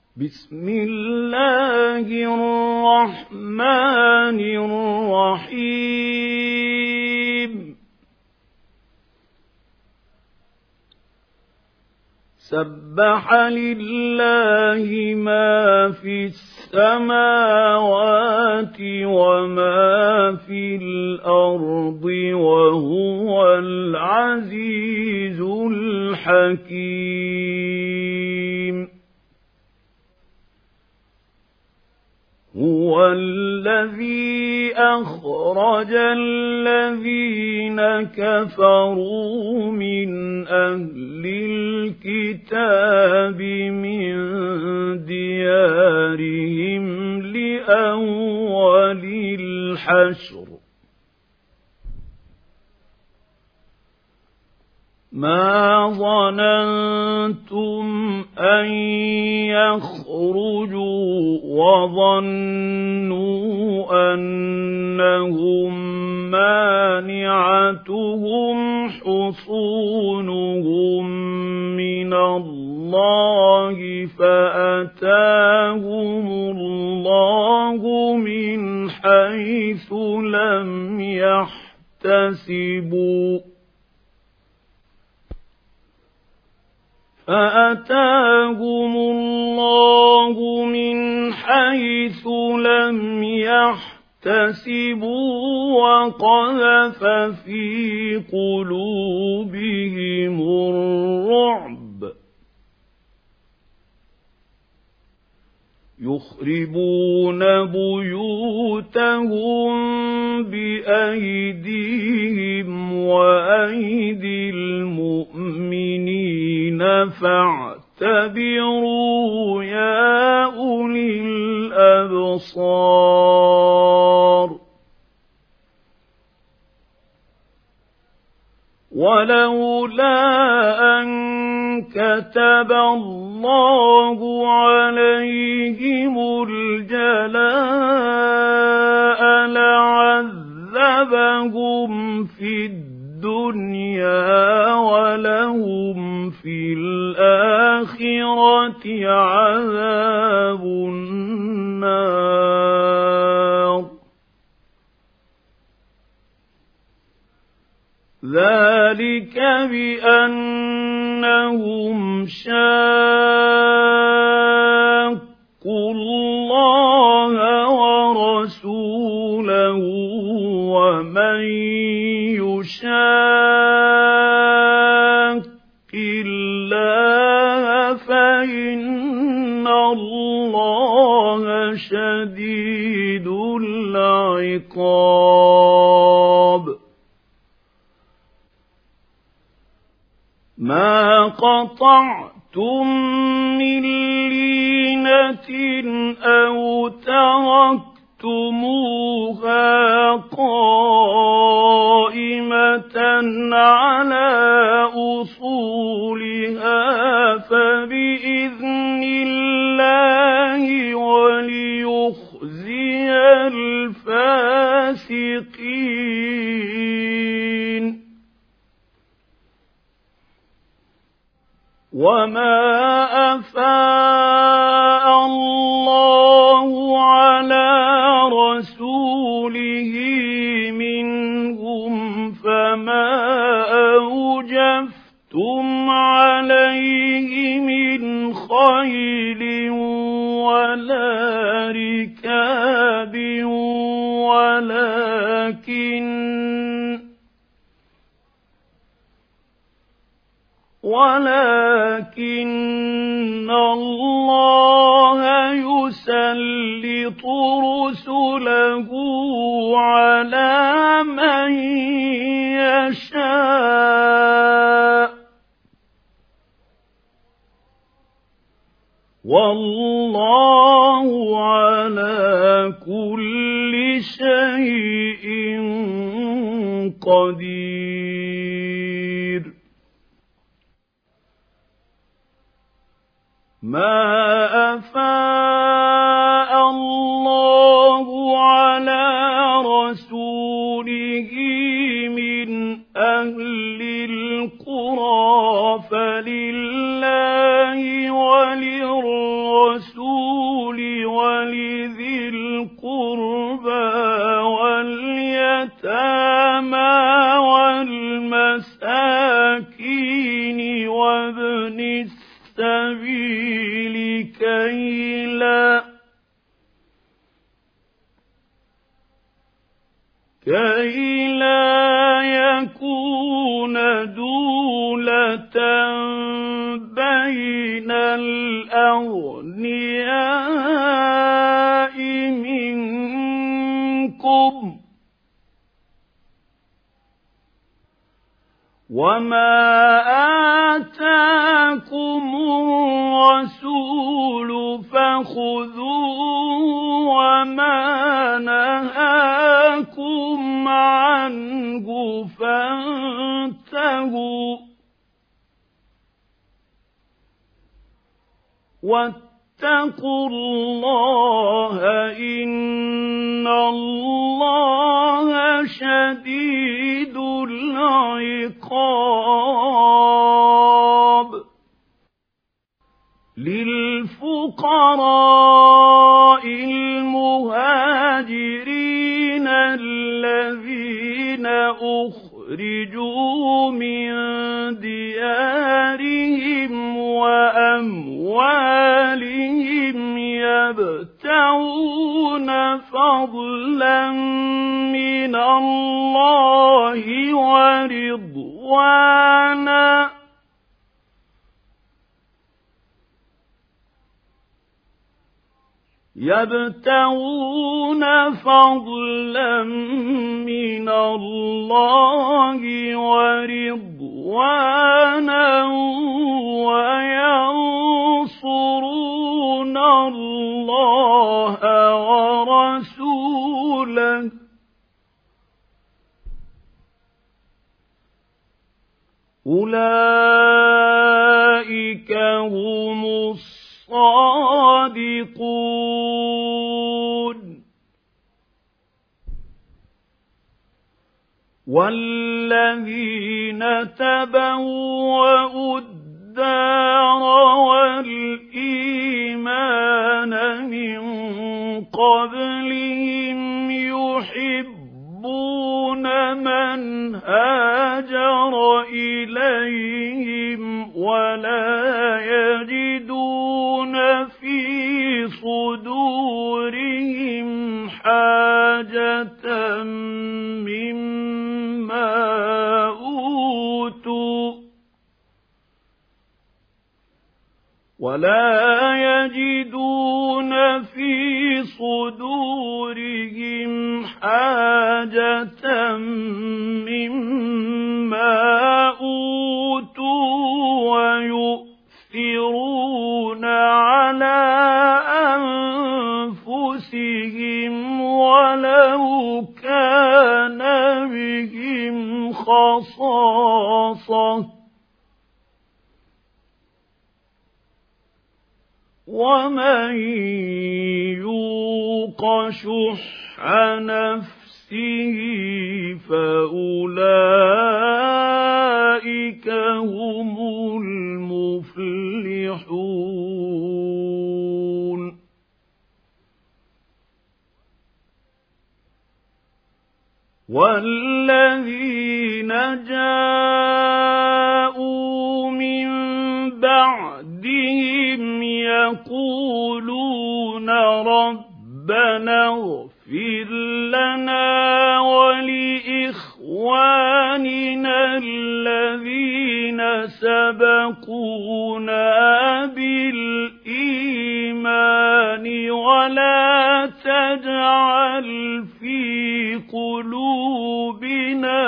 بسم الله الرحمن الرحيم سبح لله ما في السماوات وما في الأرض وهو العزيز الحكيم هو الذي أخرج الذين كفروا من أهل الكتاب من ديارهم لأول الحشر ما ظننتم أن يخرجوا وظنوا أنهم مانعتهم حصونهم من الله فأتاهم الله من حيث لم يحتسبوا فأتاهم الله من حيث لم يحتسبوا وقذف في قلوبهم الرعب يخربون بيوتهم بأيديهم وأيدي المؤمنين فاعتبروا يا أولي الأبصار ولولا أن كتب الله عليهم الجلاء لعذبهم في الدنيا ولهم في الآخرة عذاب النار ذلك بأنهم شاقوا الله ورسوله ومن يشاق الله فإن الله شديد العقاب ما قطعتم من لينة أو تركتموها قائمة على أصولها فبإذن الله وليخزي الفاسقين وما أفاء الله على رسوله منهم فما أوجفتم عليه من خيل ولا ركاب ولكن الله يسلط رسله على من يشاء والله على كل شيء قدير ما أفاء الله على رسوله من أهل القرى فلله وللرسول السبيل كي لا يكون دولة بين الأغنياء منكم وما آتاكم الرسول فخذوه وما نهاكم عنه فانتهوا واتقوا الله إن الله شديد العقاب للفقراء المهاجرين الذين أخرجوا من ديارهم وأموالهم يبتغون فضلا من الله ورضوانا وينصرون الله ورسوله أولئك هم الصادقون والذين تبوأوا الدار والإيمان من قبلهم يحبون من هاجر إليهم ولا يجدون في صدورهم حاجة مما أوتوا ويؤثرون على أنفسهم ولو كان بهم خصاصة ومن يوق شح نفسه فأولئك هم المفلحون والذين جاءوا من بعدهم يقولون ربنا اغفر لنا ولإخواننا الذين سبقونا بالإيمان ولا تجعل في قلوبنا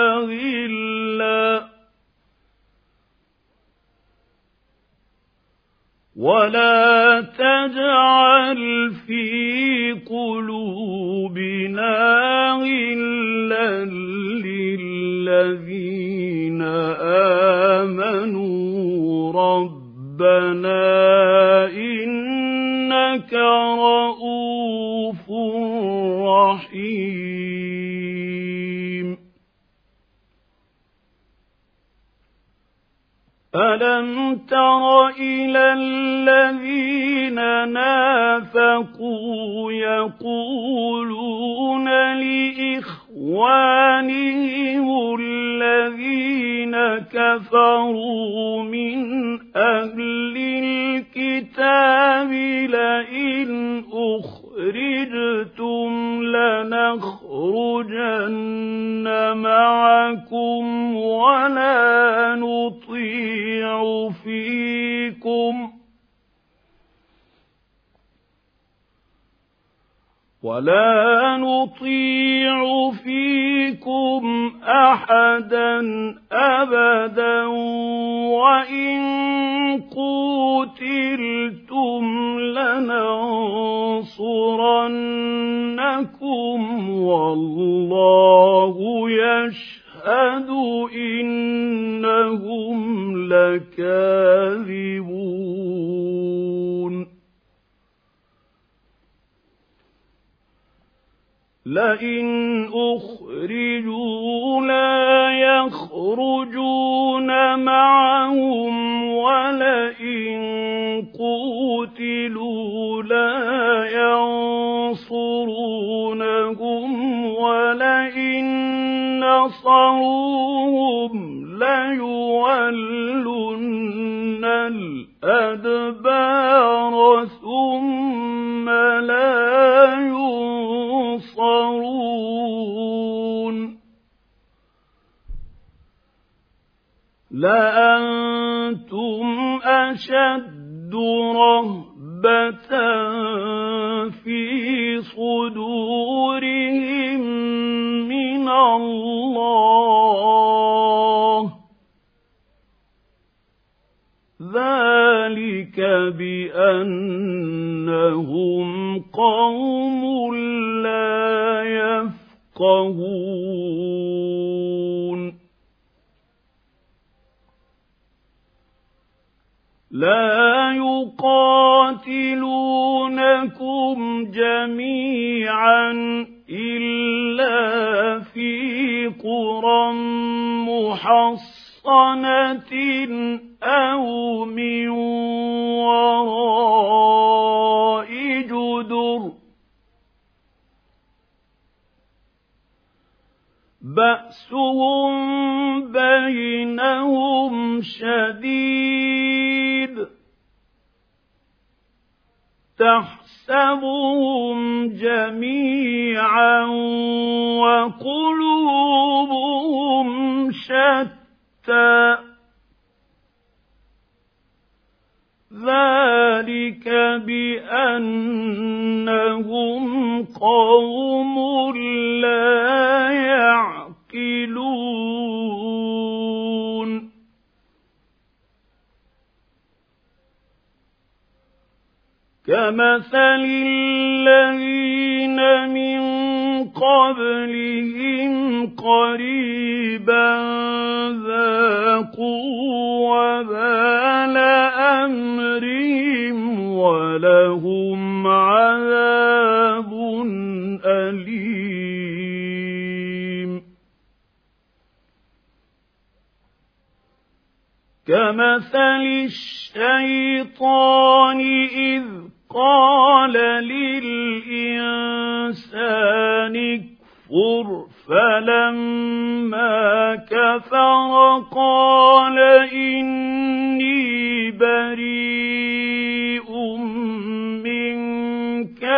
غلا للذين آمنوا ربنا إنك رؤوف رحيم ألم تر إلى الذين نافقوا يقولون لإخوانهم الذين كفروا من أهل ولا نطيع فيكم أحدا أبدا وإن قوتلتم لننصرنكم والله يشهد إنهم لكاذبون لئن أخرجوا لا يخرجون معهم ولئن قوتلوا لا ينصرونهم ولئن نصروهم ليولن الأدبار ثم لا ينصرون لأنتم أشد رهبة في صدورهم من الله ذلك بأنهم قوم لا يفقهون لا يقاتلونكم جميعا إلا في قرى محصنة أو من وراء جدر بأسهم بينهم شديد تحسبهم جميعا وقلوبهم شتى ذلك بأنهم قوم لا يعقلون كمثل الذين من قبلهم قريبا ذاقوا وبال أمرهم ولهم عذاب أليم كمثل الشيطان إذ قال للإنسان اكفر فلما كفر قال إني بريء منك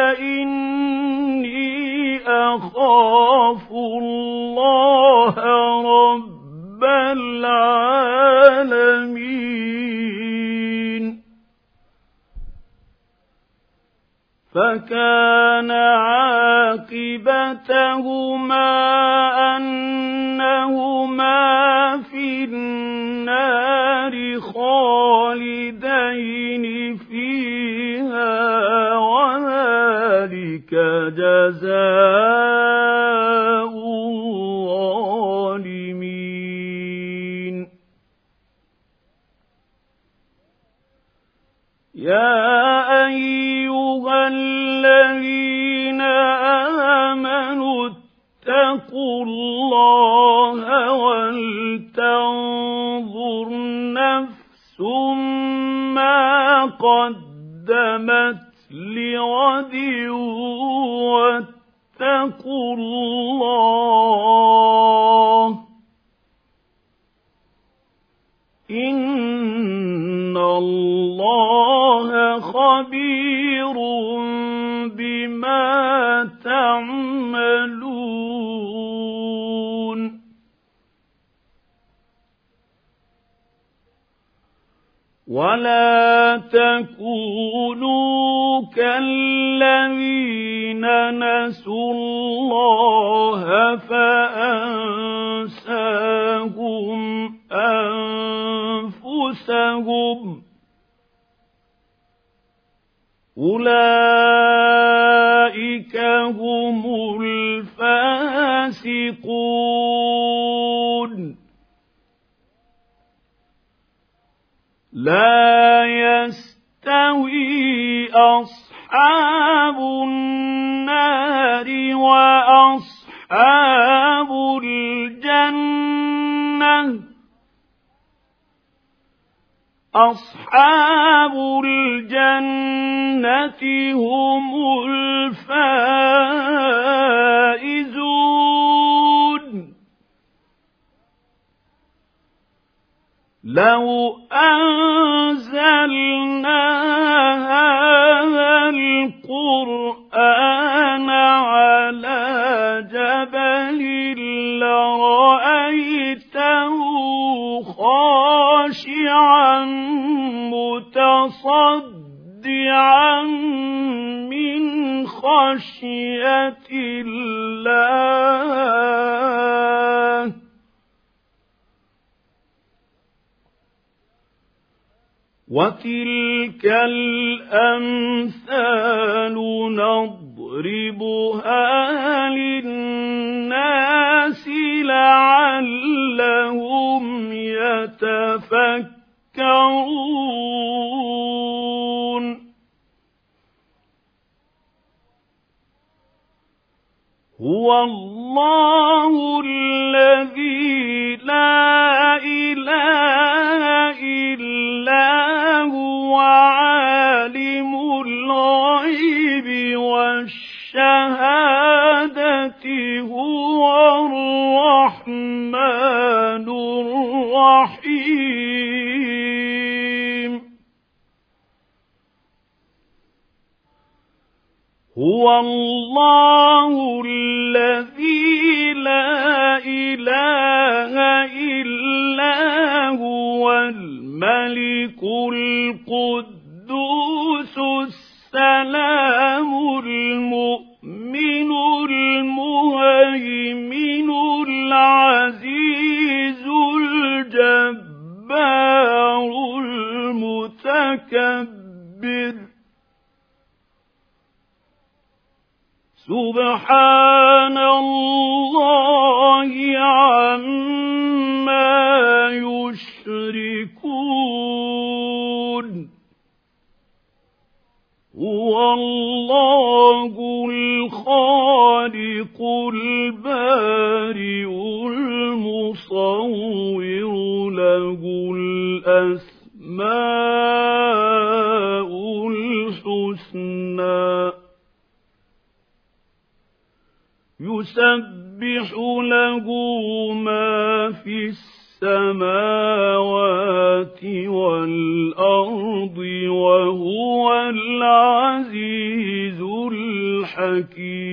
إني أخاف الله رب العالمين فكان عاقبتهما أنهما في النار خالدين فيها وذلك جزاء الظالمين يا أيها الذين آمنوا اتقوا الله ولتنظر نفس ما قدمت لغد واتقوا الله إن الله خبير بما تعملون ولا تكونوا كالذين نسوا الله فأنساهم أنفسهم أولئك هم الفاسقون لا يستوي أصحاب النار وأصحاب الجنة أصحاب الجنة هم الفائزون لو أنزلنا هذا القرآن على جبل لرأيته خاشعا متصدعا من خشية الله وتلك الأمثال نضربها للناس لعلهم يتفكرون هو الله الذي لا إله إلا هو عالم الغيب والشهادة هو الرحمن الرحيم هو الله الذي لا إله إلا هو الملك القدوس السلام المؤمن المهيمن العزيز الجبار المتكبر سبحان الله عما يشركون هو الله الخالق البارئ المصور له الأسماء الحسنى يسبح له ما في السماوات والأرض وهو العزيز الحكيم